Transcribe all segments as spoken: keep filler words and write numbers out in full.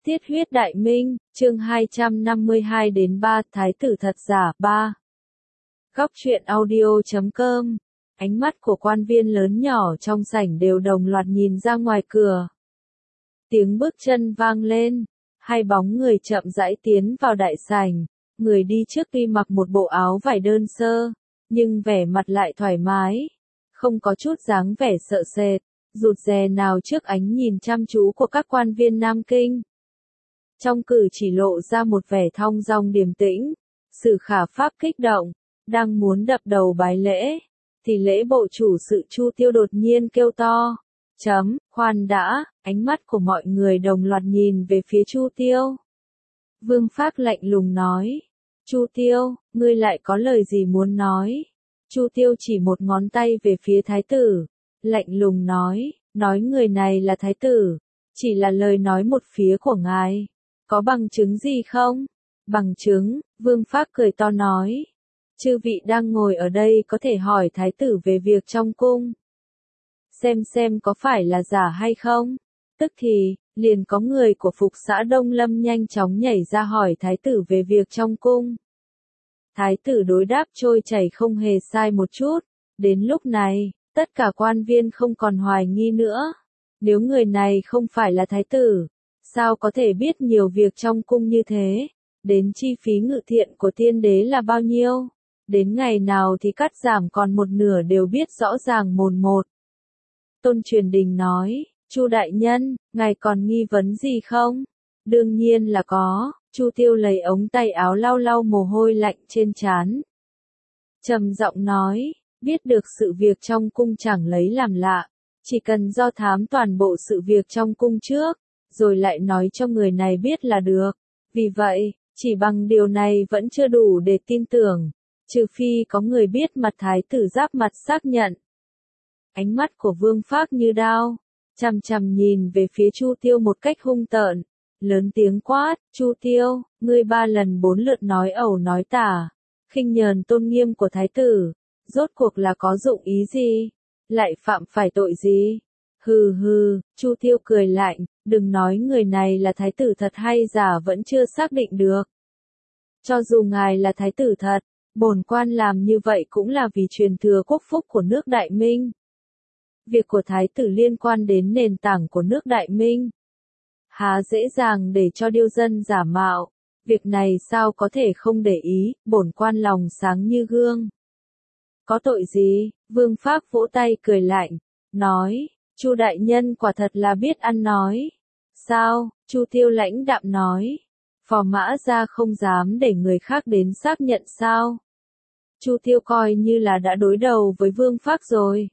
Tiết huyết đại minh, chương hai trăm năm mươi hai đến ba, Thái tử thật giả, ba. Góc truyện audio chấm com. Ánh mắt của quan viên lớn nhỏ trong sảnh đều đồng loạt nhìn ra ngoài cửa. Tiếng bước chân vang lên, hai bóng người chậm rãi tiến vào đại sảnh, người đi trước tuy mặc một bộ áo vải đơn sơ, nhưng vẻ mặt lại thoải mái, không có chút dáng vẻ sợ sệt, rụt rè nào trước ánh nhìn chăm chú của các quan viên Nam Kinh. Trong cử chỉ lộ ra một vẻ thong dong điềm tĩnh, Sử Khả Pháp kích động, đang muốn đập đầu bái lễ, thì lễ bộ chủ sự Chu Tiêu đột nhiên kêu to, chấm, khoan đã, ánh mắt của mọi người đồng loạt nhìn về phía Chu Tiêu. Vương Phác lạnh lùng nói, Chu Tiêu, ngươi lại có lời gì muốn nói? Chu Tiêu chỉ một ngón tay về phía thái tử, lạnh lùng nói, nói người này là thái tử, chỉ là lời nói một phía của ngài. Có bằng chứng gì không? Bằng chứng, Vương Phác cười to nói. Chư vị đang ngồi ở đây có thể hỏi thái tử về việc trong cung. Xem xem có phải là giả hay không? Tức thì, liền có người của Phục xã Đông Lâm nhanh chóng nhảy ra hỏi thái tử về việc trong cung. Thái tử đối đáp trôi chảy không hề sai một chút. Đến lúc này, tất cả quan viên không còn hoài nghi nữa. Nếu người này không phải là thái tử, sao có thể biết nhiều việc trong cung như thế? Đến chi phí ngự thiện của tiên đế là bao nhiêu? Đến ngày nào thì cắt giảm còn một nửa đều biết rõ ràng mồn một. Tôn Truyền Đình nói, Chu đại nhân, ngài còn nghi vấn gì không? Đương nhiên là có. Chu Tiêu lấy ống tay áo lau lau mồ hôi lạnh trên trán. Trầm giọng nói, biết được sự việc trong cung chẳng lấy làm lạ, chỉ cần do thám toàn bộ sự việc trong cung trước, rồi lại nói cho người này biết là được. Vì vậy, chỉ bằng điều này vẫn chưa đủ để tin tưởng, trừ phi có người biết mặt thái tử giáp mặt xác nhận. Ánh mắt của Vương Phác như đao, chằm chằm nhìn về phía Chu Tiêu một cách hung tợn, lớn tiếng quát, Chu Tiêu, ngươi ba lần bốn lượt nói ẩu nói tả, khinh nhờn tôn nghiêm của thái tử, rốt cuộc là có dụng ý gì? Lại phạm phải tội gì? Hừ hừ, Chu Tiêu cười lạnh, đừng nói người này là thái tử thật hay giả vẫn chưa xác định được. Cho dù ngài là thái tử thật, bổn quan làm như vậy cũng là vì truyền thừa quốc phúc của nước Đại Minh. Việc của thái tử liên quan đến nền tảng của nước Đại Minh. Há dễ dàng để cho điêu dân giả mạo, việc này sao có thể không để ý, bổn quan lòng sáng như gương. Có tội gì? Vương Phác vỗ tay cười lạnh, nói, Chu đại nhân quả thật là biết ăn nói. Sao? Chu Tiêu lãnh đạm nói, phò mã ra không dám để người khác đến xác nhận sao? Chu Tiêu coi như là đã đối đầu với Vương Phác rồi.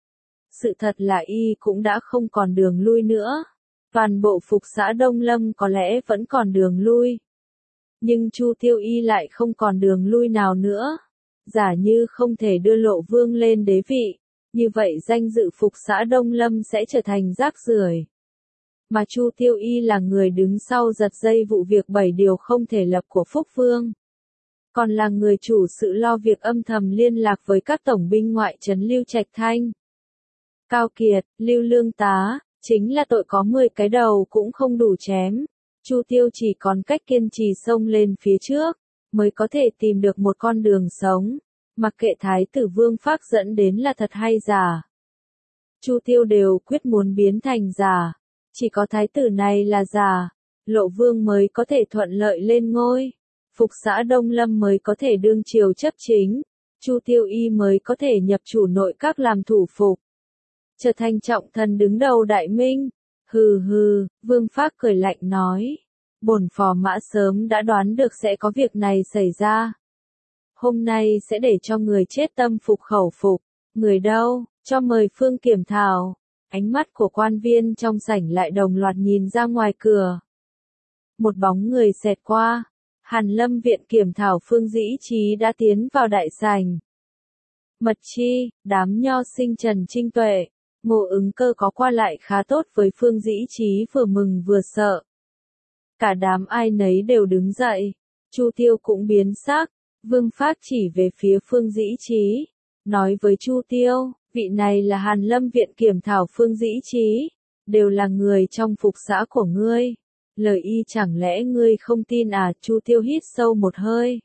Sự thật là y cũng đã không còn đường lui nữa. Toàn bộ Phục xã Đông Lâm có lẽ vẫn còn đường lui. Nhưng Chu Tiêu y lại không còn đường lui nào nữa. Giả như không thể đưa Lộ Vương lên đế vị, như vậy danh dự Phục xã Đông Lâm sẽ trở thành rác rưởi. Mà Chu Tiêu y là người đứng sau giật dây vụ việc bảy điều không thể lập của Phúc Vương. Còn là người chủ sự lo việc âm thầm liên lạc với các tổng binh ngoại trấn Lưu Trạch Thanh, Cao Kiệt, Lưu Lương Tá, chính là tội có mười cái đầu cũng không đủ chém. Chu Tiêu chỉ còn cách kiên trì xông lên phía trước, mới có thể tìm được một con đường sống, mặc kệ thái tử Vương Phác dẫn đến là thật hay giả. Chu Tiêu đều quyết muốn biến thành giả, chỉ có thái tử này là giả, Lộ Vương mới có thể thuận lợi lên ngôi, Phục xã Đông Lâm mới có thể đương triều chấp chính, Chu Tiêu y mới có thể nhập chủ nội các làm thủ phục, trở thành trọng thần đứng đầu Đại Minh. Hừ hừ, Vương Phác cười lạnh nói, bổn phò mã sớm đã đoán được sẽ có việc này xảy ra. Hôm nay sẽ để cho người chết tâm phục khẩu phục, người đâu, cho mời Phương Kiểm Thảo. Ánh mắt của quan viên trong sảnh lại đồng loạt nhìn ra ngoài cửa. Một bóng người xẹt qua, Hàn Lâm viện Kiểm Thảo Phương Dĩ Trí đã tiến vào đại sảnh. Mật Chi, đám nho sinh Trần Trinh Tuệ, Ngô Ứng Cơ có qua lại khá tốt với Phương Dĩ Trí vừa mừng vừa sợ. Cả đám ai nấy đều đứng dậy, Chu Tiêu cũng biến sắc, Vương Phác chỉ về phía Phương Dĩ Trí, nói với Chu Tiêu, vị này là Hàn Lâm viện Kiểm Thảo Phương Dĩ Trí, đều là người trong phục xã của ngươi. lời y chẳng lẽ ngươi không tin à? Chu Tiêu hít sâu một hơi,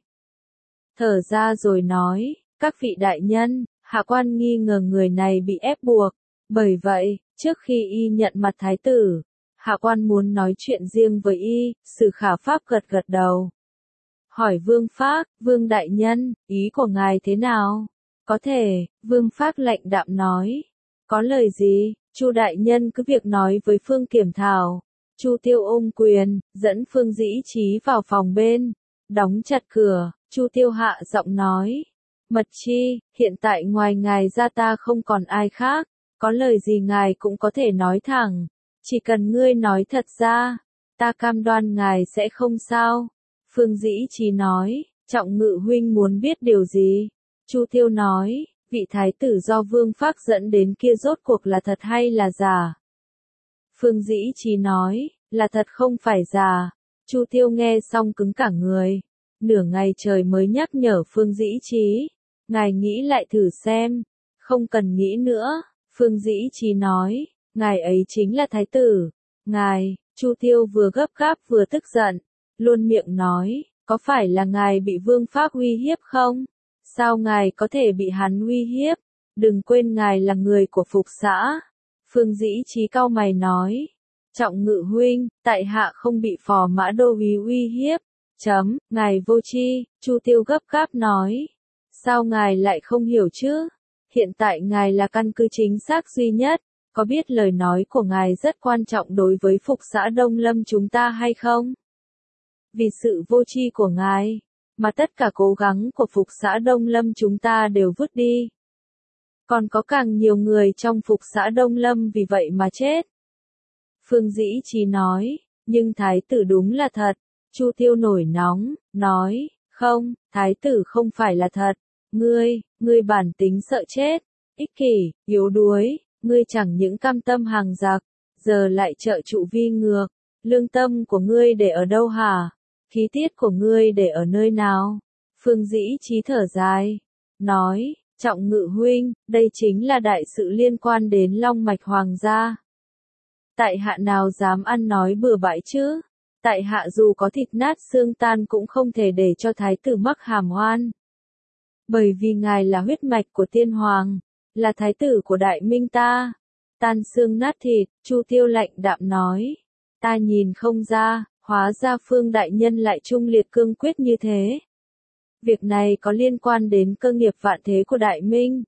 thở ra rồi nói, các vị đại nhân, hạ quan nghi ngờ người này bị ép buộc, bởi vậy, trước khi y nhận mặt thái tử, hạ quan muốn nói chuyện riêng với y. Sử Khả Pháp gật gật đầu, hỏi Vương Phác, Vương đại nhân, ý của ngài thế nào? Có thể, Vương Phác lạnh đạm nói, có lời gì, Chu đại nhân cứ việc nói với Phương Kiểm Thảo. Chu Tiêu ôm quyền, dẫn Phương Dĩ Trí vào phòng bên, đóng chặt cửa. Chu Tiêu hạ giọng nói, Mật Chi, hiện tại ngoài ngài ra ta không còn ai khác, có lời gì ngài cũng có thể nói thẳng, chỉ cần ngươi nói thật ra, ta cam đoan ngài sẽ không sao. Phương Dĩ Trí nói, Trọng Ngự huynh muốn biết điều gì? Chu Tiêu nói, vị thái tử do Vương Phác dẫn đến kia rốt cuộc là thật hay là giả? Phương Dĩ Trí nói, là thật không phải giả. Chu Tiêu nghe xong cứng cả người, nửa ngày trời mới nhắc nhở Phương Dĩ Trí, ngài nghĩ lại thử xem. Không cần nghĩ nữa, Phương Dĩ Trí nói, ngài ấy chính là thái tử. Ngài, Chu Tiêu vừa gấp gáp vừa tức giận, luôn miệng nói, có phải là ngài bị Vương Phác uy hiếp không? Sao ngài có thể bị hắn uy hiếp? Đừng quên ngài là người của Phục xã. Phương Dĩ Trí cau mày nói, Trọng Ngự huynh, tại hạ không bị Phò Mã Đô úy uy hiếp. Chấm, ngài vô tri. Chu Tiêu gấp gáp nói, sao ngài lại không hiểu chứ? Hiện tại ngài là căn cứ chính xác duy nhất, có biết lời nói của ngài rất quan trọng đối với Phục xã Đông Lâm chúng ta hay không? Vì sự vô tri của ngài, mà tất cả cố gắng của Phục xã Đông Lâm chúng ta đều vứt đi. Còn có càng nhiều người trong Phục xã Đông Lâm vì vậy mà chết. Phương Dĩ Trí nói, nhưng thái tử đúng là thật. Chu Tiêu nổi nóng, nói, không, thái tử không phải là thật. Ngươi, ngươi bản tính sợ chết, ích kỷ, yếu đuối, ngươi chẳng những cam tâm hàng giặc, giờ lại trợ trụ vi ngược. Lương tâm của ngươi để ở đâu hả? Khí tiết của ngươi để ở nơi nào? Phương Dĩ Trí thở dài, nói, Trọng Ngự huynh, đây chính là đại sự liên quan đến long mạch hoàng gia. Tại hạ nào dám ăn nói bừa bãi chứ? Tại hạ dù có thịt nát xương tan cũng không thể để cho thái tử mắc hàm oan. Bởi vì ngài là huyết mạch của tiên hoàng, là thái tử của đại minh ta. Tan xương nát thịt, Chu Tiêu lạnh đạm nói, ta nhìn không ra, hóa ra Phương đại nhân lại trung liệt cương quyết như thế. Việc này có liên quan đến cơ nghiệp vạn thế của đại minh.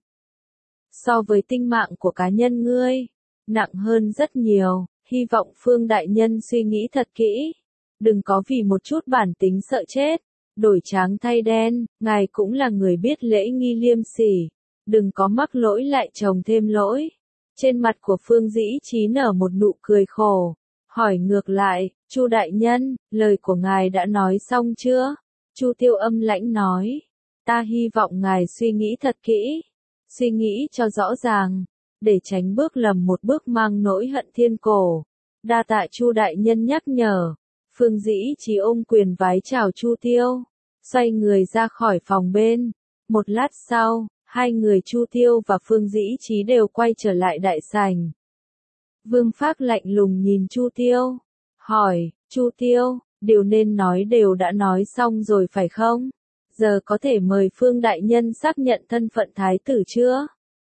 So với tinh mạng của cá nhân ngươi, nặng hơn rất nhiều, hy vọng Phương đại nhân suy nghĩ thật kỹ. Đừng có vì một chút bản tính sợ chết, đổi trắng thay đen. Ngài cũng là người biết lễ nghi liêm sỉ, đừng có mắc lỗi lại chồng thêm lỗi. Trên mặt của Phương Dĩ Trí nở một nụ cười khổ, hỏi ngược lại, Chu đại nhân, lời của ngài đã nói xong chưa? Chu Tiêu âm lãnh nói, ta hy vọng ngài suy nghĩ thật kỹ, suy nghĩ cho rõ ràng, để tránh bước lầm một bước mang nỗi hận thiên cổ. Đa tạ Chu đại nhân nhắc nhở. Phương Dĩ Trí ôm quyền vái chào Chu Tiêu, xoay người ra khỏi phòng bên. Một lát sau, hai người Chu Tiêu và Phương Dĩ Trí đều quay trở lại đại sảnh. Vương Phác lạnh lùng nhìn Chu Tiêu, hỏi, Chu Tiêu, điều nên nói đều đã nói xong rồi phải không? Giờ có thể mời Phương đại nhân xác nhận thân phận thái tử chưa?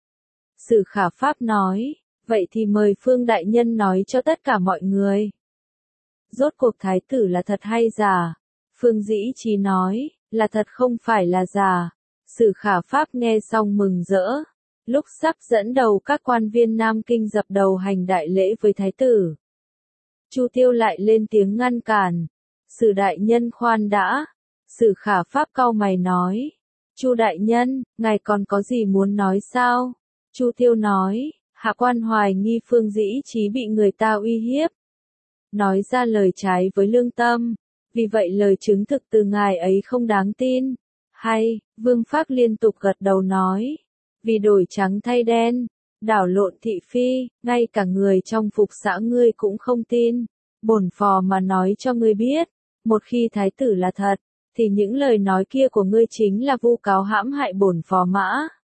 Sử Khả Pháp nói, vậy thì mời Phương đại nhân nói cho tất cả mọi người. Rốt cuộc thái tử là thật hay giả? Phương Dĩ Trí nói, là thật không phải là giả. Sử Khả Pháp nghe xong mừng rỡ. Lúc sắp dẫn đầu các quan viên Nam Kinh dập đầu hành đại lễ với thái tử, Chu Tiêu lại lên tiếng ngăn cản. Sử đại nhân khoan đã. Sử Khả Pháp cau mày nói, Chu đại nhân, ngài còn có gì muốn nói sao? Chu Tiêu nói, hạ quan hoài nghi Phương Dĩ Trí bị người ta uy hiếp, nói ra lời trái với lương tâm, vì vậy lời chứng thực từ ngài ấy không đáng tin. Hay, Vương Phác liên tục gật đầu nói, vì đổi trắng thay đen, đảo lộn thị phi, ngay cả người trong Phục xã ngươi cũng không tin. Bổn phò mà nói cho ngươi biết, một khi thái tử là thật, thì những lời nói kia của ngươi chính là vu cáo hãm hại bổn phò Mã.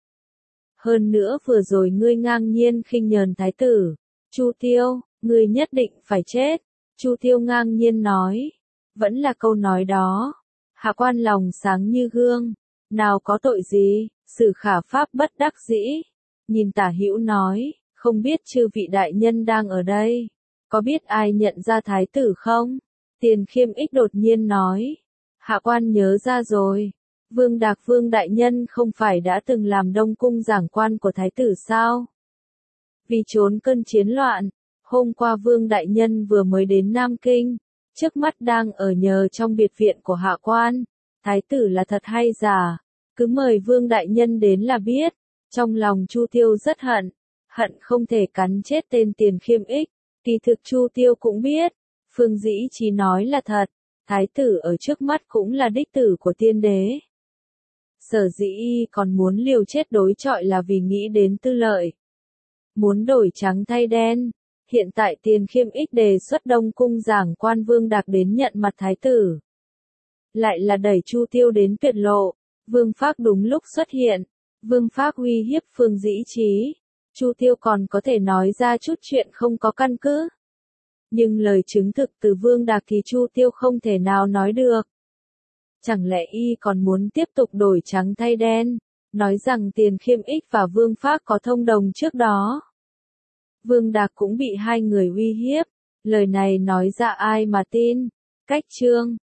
Hơn nữa vừa rồi ngươi ngang nhiên khinh nhờn thái tử. Chu Tiêu, ngươi nhất định phải chết. Chu Tiêu ngang nhiên nói. Vẫn là câu nói đó. Hạ quan lòng sáng như gương. Nào có tội gì, Sử Khả Pháp bất đắc dĩ. Nhìn Tả Hữu nói, không biết chư vị đại nhân đang ở đây. Có biết ai nhận ra thái tử không? Tiền Khiêm Ích đột nhiên nói. Hạ quan nhớ ra rồi. Vương Đạc Vương đại nhân không phải đã từng làm Đông Cung giảng quan của thái tử sao? Vì trốn cơn chiến loạn, hôm qua Vương đại nhân vừa mới đến Nam Kinh, trước mắt đang ở nhờ trong biệt viện của hạ quan. Thái tử là thật hay giả? Cứ mời Vương đại nhân đến là biết. Trong lòng Chu Tiêu rất hận, hận không thể cắn chết tên Tiền Khiêm Ích. Kỳ thực Chu Tiêu cũng biết, Phương Dĩ Trí nói là thật, thái tử ở trước mắt cũng là đích tử của tiên đế. Sở dĩ y còn muốn liều chết đối chọi là vì nghĩ đến tư lợi. Muốn đổi trắng thay đen, hiện tại Tiền Khiêm Ích đề xuất Đông Cung giảng quan Vương Đạc đến nhận mặt thái tử. Lại là đẩy Chu Tiêu đến tuyệt lộ, Vương Phác đúng lúc xuất hiện, Vương Phác uy hiếp Phương Dĩ Trí. Chu Tiêu còn có thể nói ra chút chuyện không có căn cứ. Nhưng lời chứng thực từ Vương Đạc thì Chu Tiêu không thể nào nói được. Chẳng lẽ y còn muốn tiếp tục đổi trắng thay đen, nói rằng Tiền Khiêm Ích và Vương Phác có thông đồng trước đó. Vương Đạc cũng bị hai người uy hiếp, lời này nói ra ai mà tin. Cách chương